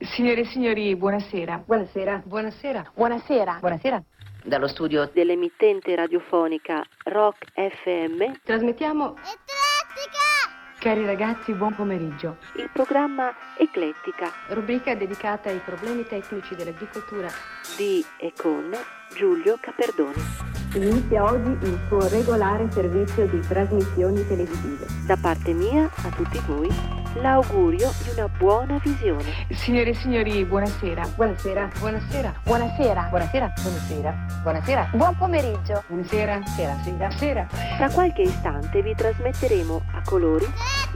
Signore e signori, buonasera. Buonasera. Buonasera. Buonasera. Buonasera. Dallo studio dell'emittente radiofonica Rock FM Trasmettiamo... Eclettica! Cari ragazzi, buon pomeriggio. il programma Eclettica Rubrica dedicata ai problemi tecnici dell'agricoltura. di e con Giulio Caperdoni. Inizia oggi il suo regolare servizio di trasmissioni televisive. Da parte mia a tutti voi l'augurio di una buona visione. Signore e signori, buonasera. Buonasera. Buonasera. Buonasera. Buonasera. Buonasera. Buonasera. Buon pomeriggio! Buonasera. Sera. Sera. Sera. Tra qualche istante vi trasmetteremo a colori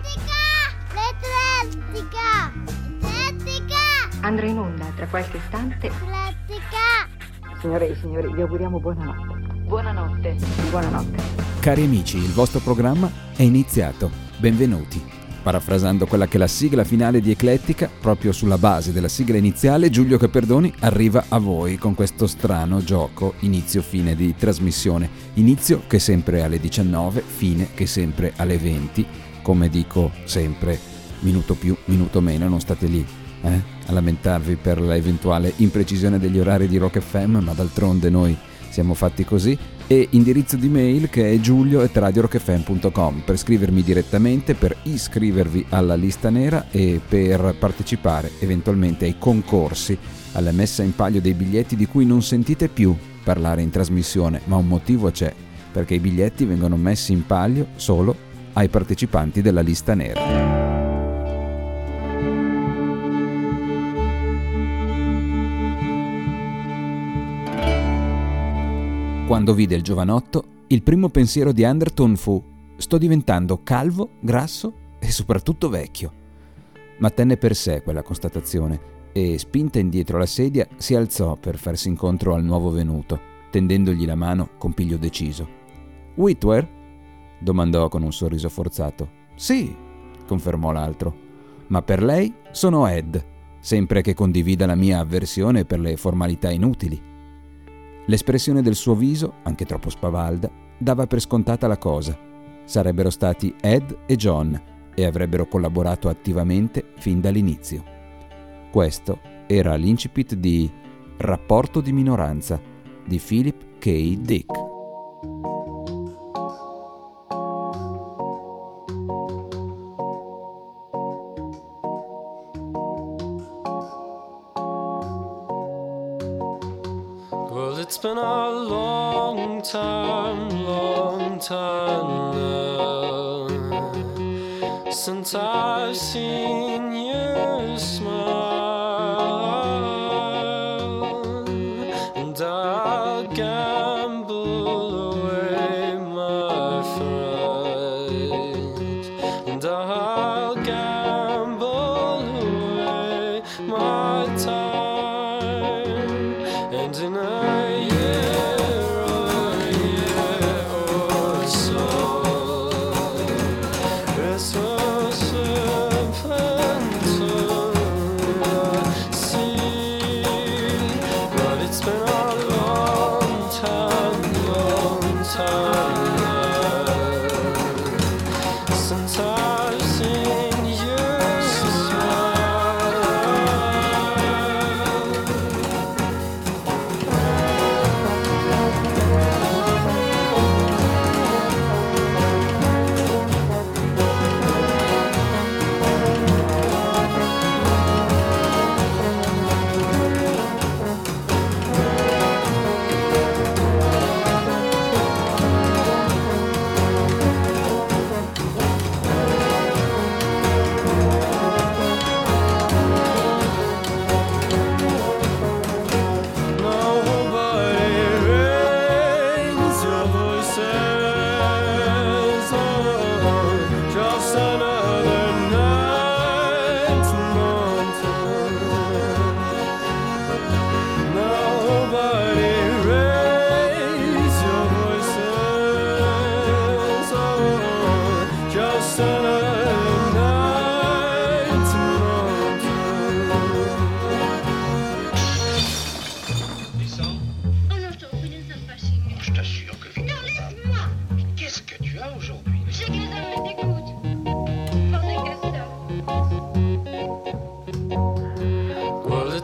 L'Eclettica! L'Eclettica! Andrà in onda tra qualche istante. L'Eclettica! Signore e signori, vi auguriamo buonanotte. Buonanotte. Buonanotte. Cari amici, il vostro programma è iniziato. Benvenuti. Parafrasando quella che è la sigla finale di Eclettica, proprio sulla base della sigla iniziale, Giulio Caperdoni arriva a voi con questo strano gioco inizio-fine di trasmissione. Inizio che sempre alle 19, fine che sempre alle 20. Come dico sempre, minuto più, minuto meno, non state lì a lamentarvi per l'eventuale imprecisione degli orari di Rock FM, ma d'altronde noi siamo fatti così. E indirizzo di mail che è giulio@radiorockfm.com per scrivermi direttamente, per iscrivervi alla lista nera e per partecipare eventualmente ai concorsi, alla messa in palio dei biglietti di cui non sentite più parlare in trasmissione, ma un motivo c'è, perché i biglietti vengono messi in palio solo ai partecipanti della lista nera. Quando vide il giovanotto, il primo pensiero di Anderton fu: sto diventando calvo, grasso e soprattutto vecchio. Ma tenne per sé quella constatazione e, spinta indietro la sedia, si alzò per farsi incontro al nuovo venuto, tendendogli la mano con piglio deciso. «Whitwer?» domandò con un sorriso forzato. «Sì», confermò l'altro, «ma per lei sono Ed, sempre che condivida la mia avversione per le formalità inutili». L'espressione del suo viso, anche troppo spavalda, dava per scontata la cosa. Sarebbero stati Ed e John e avrebbero collaborato attivamente fin dall'inizio. Questo era l'incipit di Rapporto di minoranza di Philip K. Dick. It's been a long time now since I've seen you smile, and I'll gamble away my fright, and I'll gamble away my time, and in a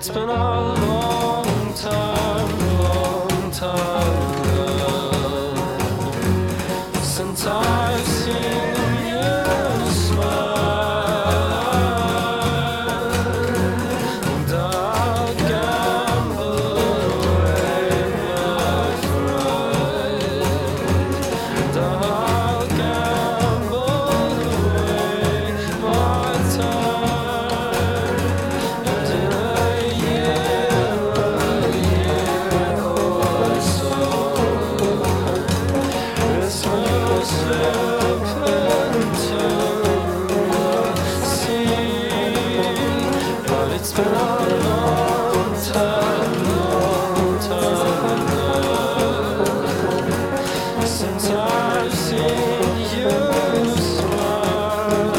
it's been a long time since I've seen you smile, and I'll gamble away my fright, and I'll gamble away my time, and in a year or so, Christmas slip into the sea, but it's been a long time since I've seen you smile.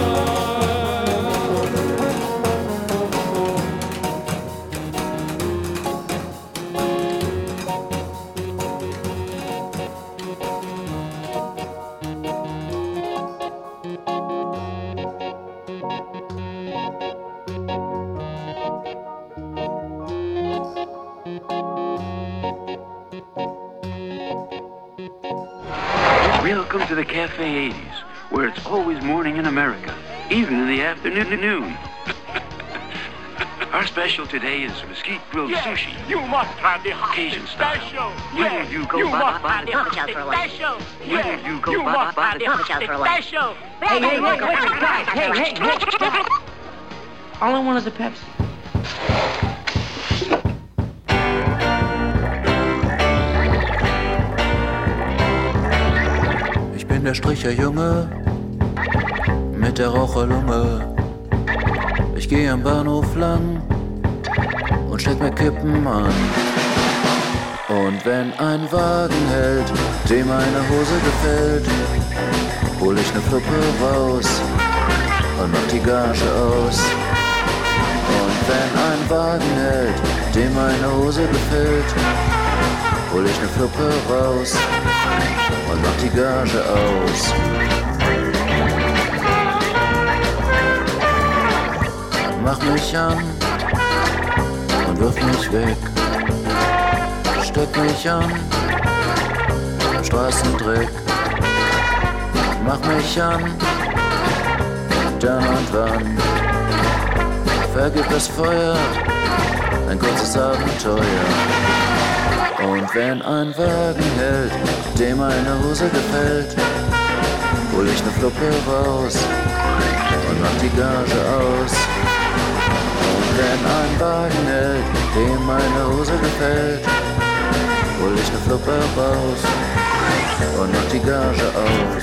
Welcome to the Cafe 80s, where it's always morning in America, even in the afternoon. Our special today is mesquite grilled sushi. You must have the Cajun style. special. Will you go You buy must have the Papa for a while. special. Will you go You buy must have the Papa for a while. special. Hey, guys, hey, stop. All I want is a Pepsi. Ich bin der Stricherjunge mit der Raucherlunge. Ich geh am Bahnhof lang und steck mir Kippen an. Und wenn ein Wagen hält, dem meine Hose gefällt, hol ich ne Fluppe raus und mach die Gage aus. Und wenn ein Wagen hält, dem meine Hose gefällt, hol ich ne Fluppe raus und mach die Gage aus. Mach mich an und wirf mich weg. Steck mich an im Straßendreck. Mach mich an, dann und wann. Vergib das Feuer, ein kurzes Abenteuer. Und wenn ein Wagen hält, dem eine Hose gefällt, hol ich ne Fluppe raus und mach die Gage aus. Und wenn ein Wagen hält, dem meine Hose gefällt, hol ich ne Fluppe raus und mach die Gage aus.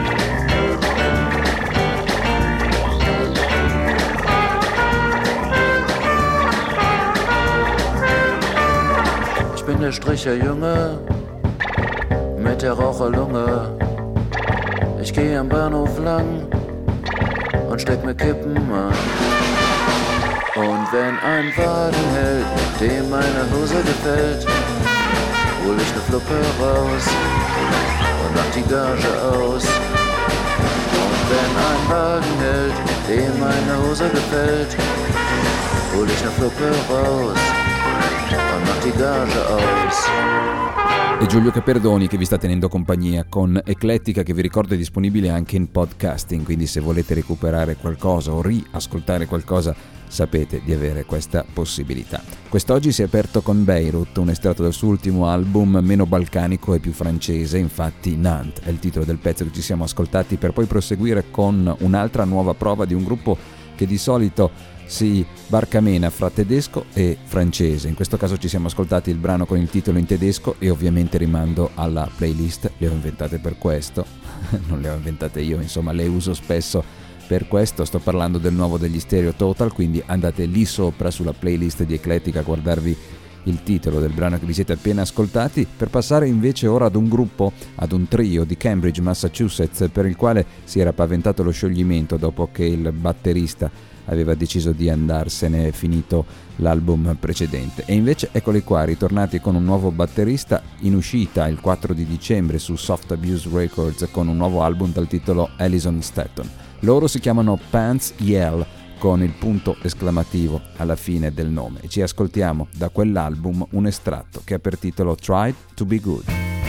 Ich bin der Stricherjunge mit der Raucherlunge. Ich geh am Bahnhof lang und steck mir Kippen an. Und wenn ein Wagen hält, dem meine Hose gefällt, hol ich ne Fluppe raus und mach die Gage aus. Und wenn ein Wagen hält, dem meine Hose gefällt, hol ich ne Fluppe raus und mach die Gage aus. E Giulio Caperdoni che vi sta tenendo compagnia con Eclettica, che vi ricordo è disponibile anche in podcasting, quindi se volete recuperare qualcosa o riascoltare qualcosa sapete di avere questa possibilità. Quest'oggi si è aperto con Beirut, un estratto del suo ultimo album meno balcanico e più francese, infatti Nantes è il titolo del pezzo che ci siamo ascoltati, per poi proseguire con un'altra nuova prova di un gruppo che di solito si barcamena fra tedesco e francese. In questo caso ci siamo ascoltati il brano con il titolo in tedesco e ovviamente rimando alla playlist, le ho inventate per questo, non le ho inventate io, insomma le uso spesso per questo. Sto parlando del nuovo degli Stereo Total, quindi andate lì sopra sulla playlist di Eclettica a guardarvi il titolo del brano che vi siete appena ascoltati, per passare invece ora ad un gruppo, ad un trio di Cambridge, Massachusetts, per il quale si era paventato lo scioglimento dopo che il batterista aveva deciso di andarsene finito l'album precedente. E invece eccoli qua, ritornati con un nuovo batterista, in uscita il 4 di dicembre su Soft Abuse Records con un nuovo album dal titolo Alison Staton. Loro si chiamano Pants Yell, con il punto esclamativo alla fine del nome. Ci ascoltiamo da quell'album un estratto che ha per titolo Try to Be Good.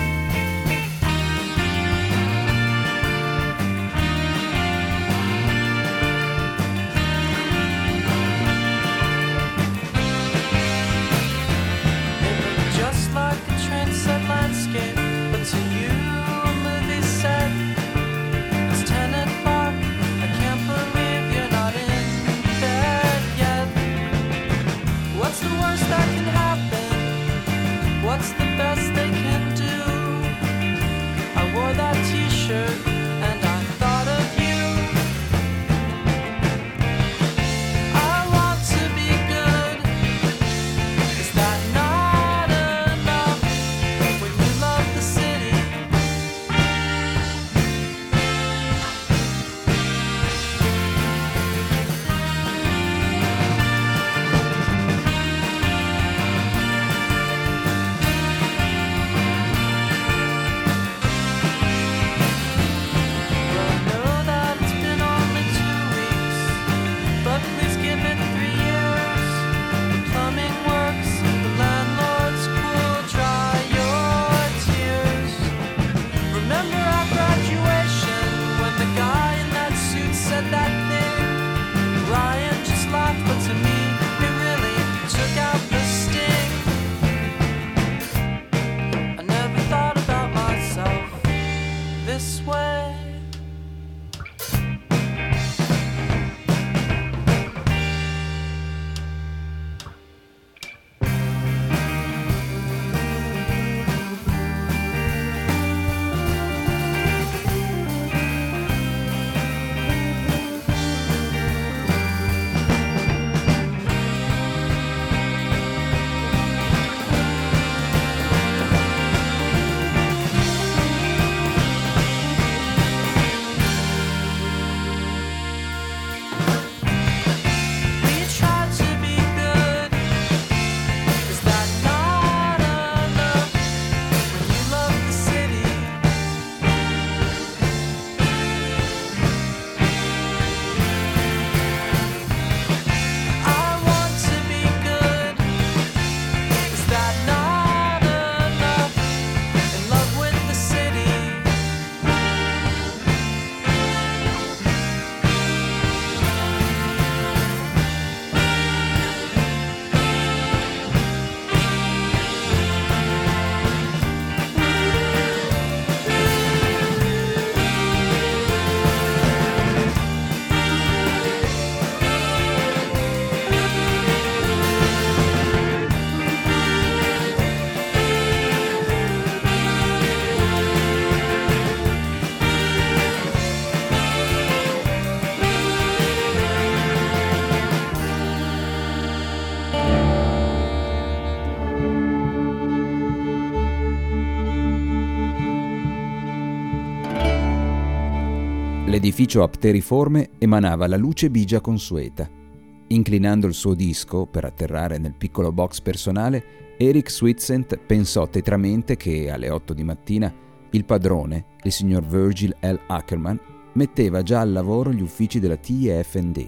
L'edificio apteriforme emanava la luce bigia consueta. Inclinando il suo disco per atterrare nel piccolo box personale, Eric Sweetsent pensò tetramente che alle 8 di mattina il padrone, il signor Virgil L. Ackerman, metteva già al lavoro gli uffici della TFND.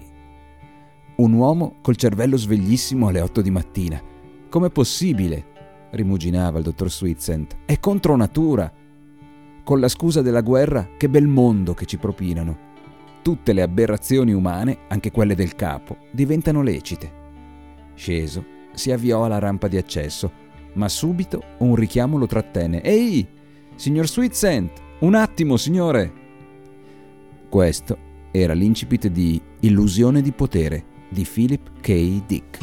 Un uomo col cervello sveglissimo alle 8 di mattina. Com'è possibile? Rimuginava il dottor Sweetsent. È contro natura. Con la scusa della guerra, che bel mondo che ci propinano. Tutte le aberrazioni umane, anche quelle del capo, diventano lecite. Sceso, si avviò alla rampa di accesso, ma subito un richiamo lo trattenne. «Ehi, signor Sweetsent, un attimo, signore!» Questo era l'incipit di Illusione di potere di Philip K. Dick.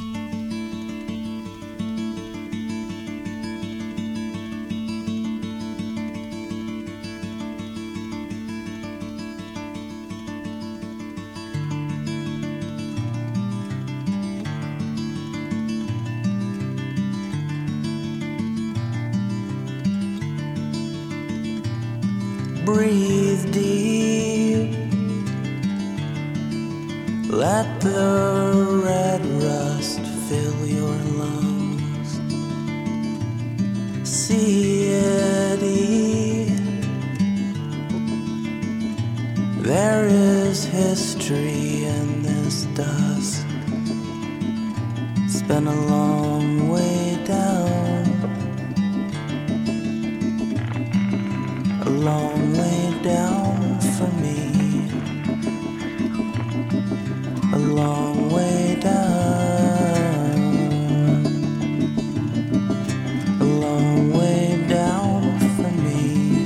Breathe deep, let the red rust fill your lungs. See it, there is history in this dust. It's been a long way down, a long way down for me, a long way down, a long way down for me.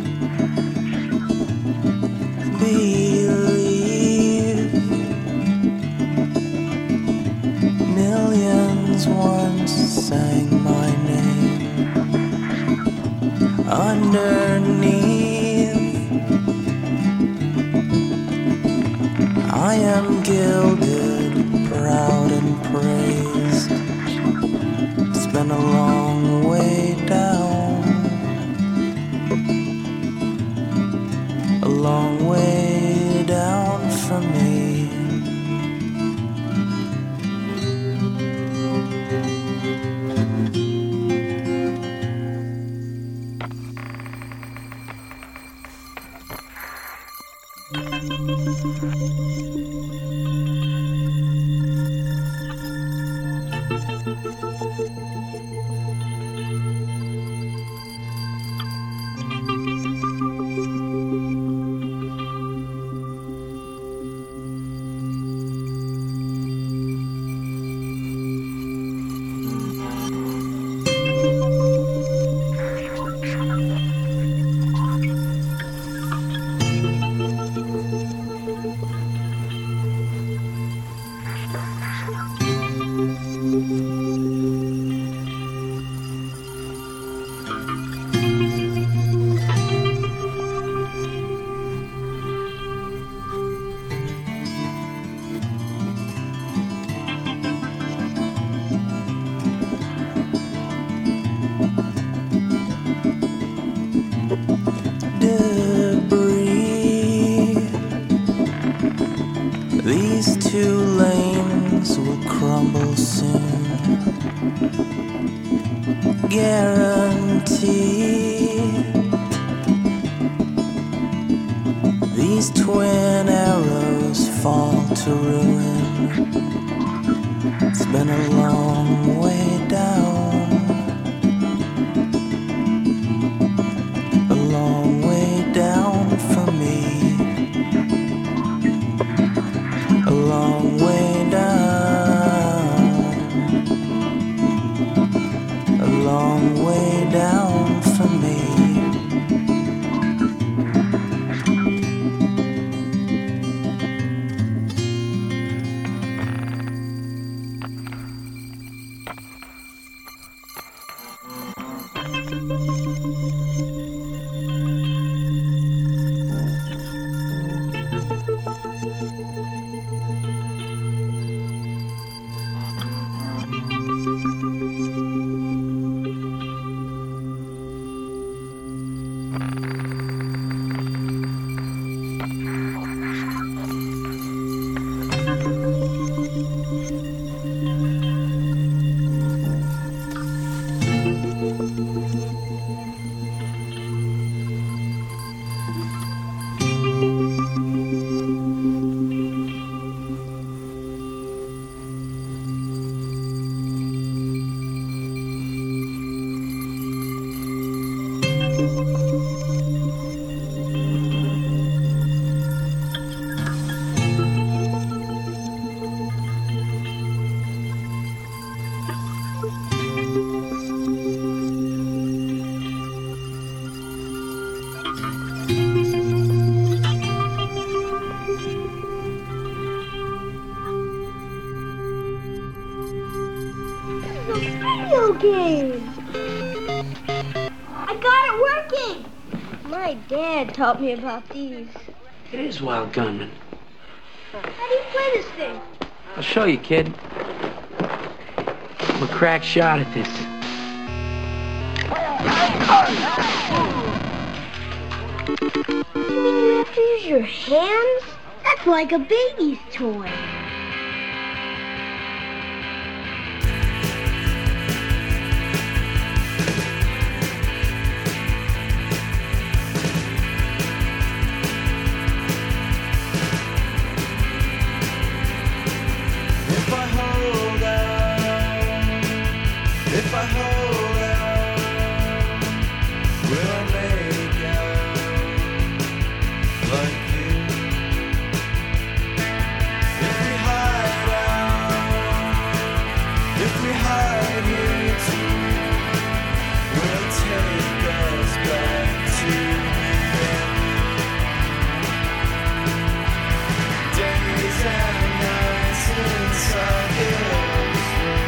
Believe millions once sang my name underneath. I am gilded, proud and praised. It's been a long way down, a long way down for me. These two lanes will crumble soon, guarantee. These twin arrows fall to ruin. It's been a long way down, a long way down for me. A long way down, a long way down for me. Game. I got it working. My dad taught me about these. It is Wild Gunman. How do you play this thing? I'll show you, kid. I'm a crack shot at this. You mean you have to use your hands? That's like a baby's toy. If I hold out, will I make out like you? If we hide out, if we hide here too, will it take us back to days and nights inside hills?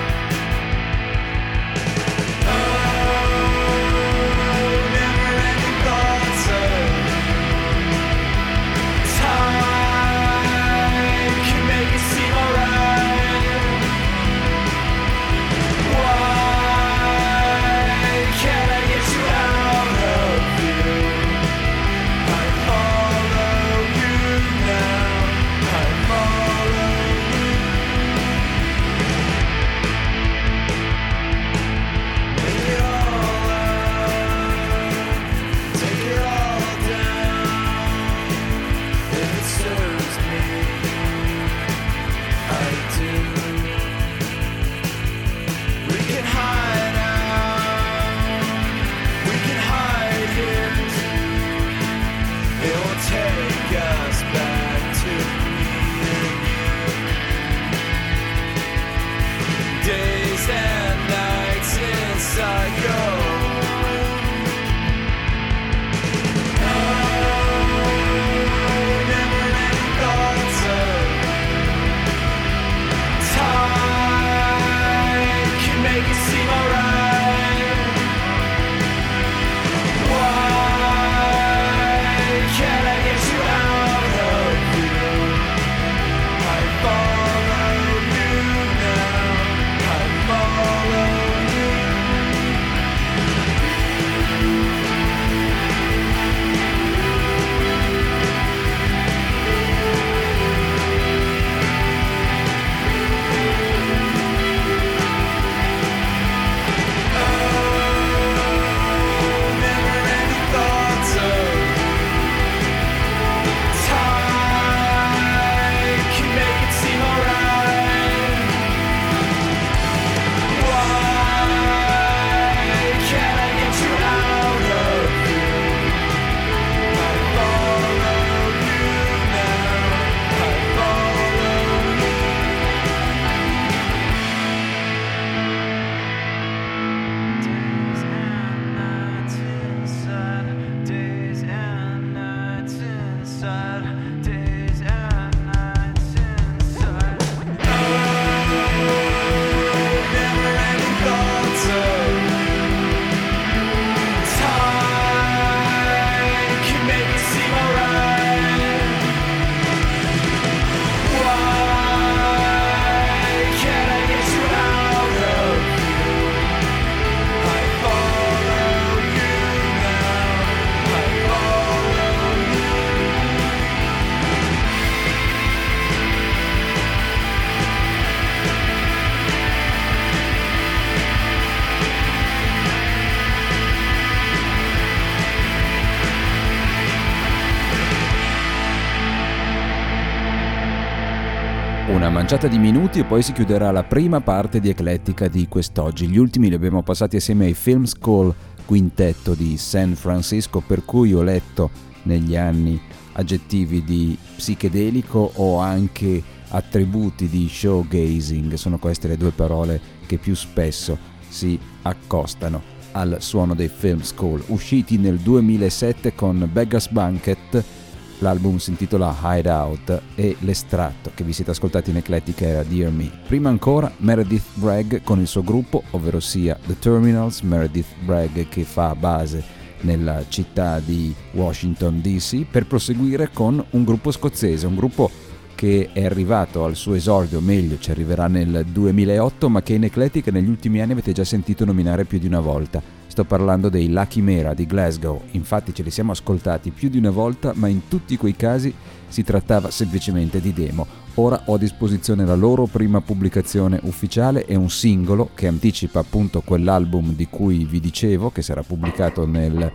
Una manciata di minuti e poi si chiuderà la prima parte di Eclettica di quest'oggi. Gli ultimi li abbiamo passati assieme ai Film School Quintetto di San Francisco, per cui ho letto negli anni aggettivi di psichedelico o anche attributi di showgazing. Sono queste le due parole che più spesso si accostano al suono dei Film School, usciti nel 2007 con Beggar's Banquet. L'album si intitola Hideout e l'estratto che vi siete ascoltati in Eclettica era Dear Me. Prima ancora Meredith Bragg con il suo gruppo, ovvero sia The Terminals. Meredith Bragg che fa base nella città di Washington DC, per proseguire con un gruppo scozzese, un gruppo che è arrivato al suo esordio, meglio ci arriverà nel 2008, ma che in Eclettica negli ultimi anni avete già sentito nominare più di una volta. Sto parlando dei La Chimera di Glasgow. Infatti ce li siamo ascoltati più di una volta, ma in tutti quei casi si trattava semplicemente di demo. Ora ho a disposizione la loro prima pubblicazione ufficiale e un singolo che anticipa appunto quell'album di cui vi dicevo, che sarà pubblicato nel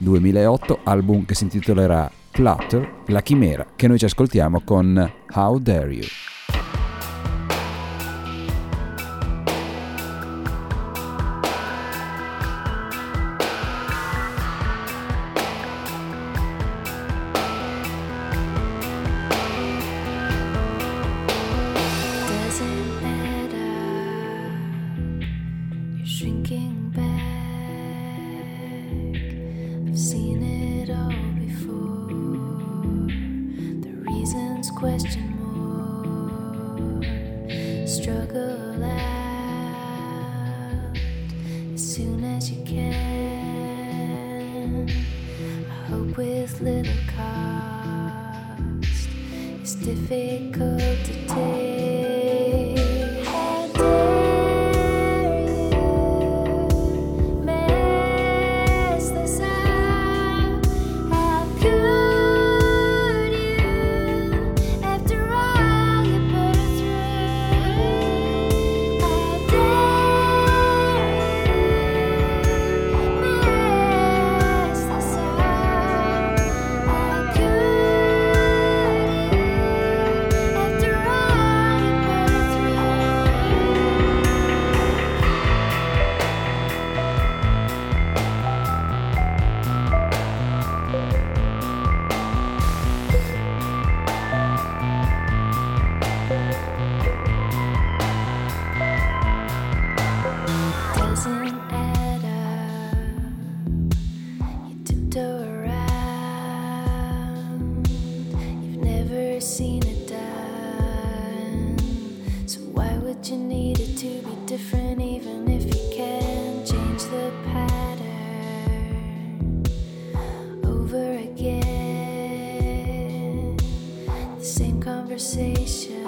2008, album che si intitolerà Clutter, La Chimera, che noi ci ascoltiamo con How Dare You. shrinking back. I've seen it all before. The reasons question more. Struggle out as soon as you can. I hope with little cost. It's difficult to take. Conversation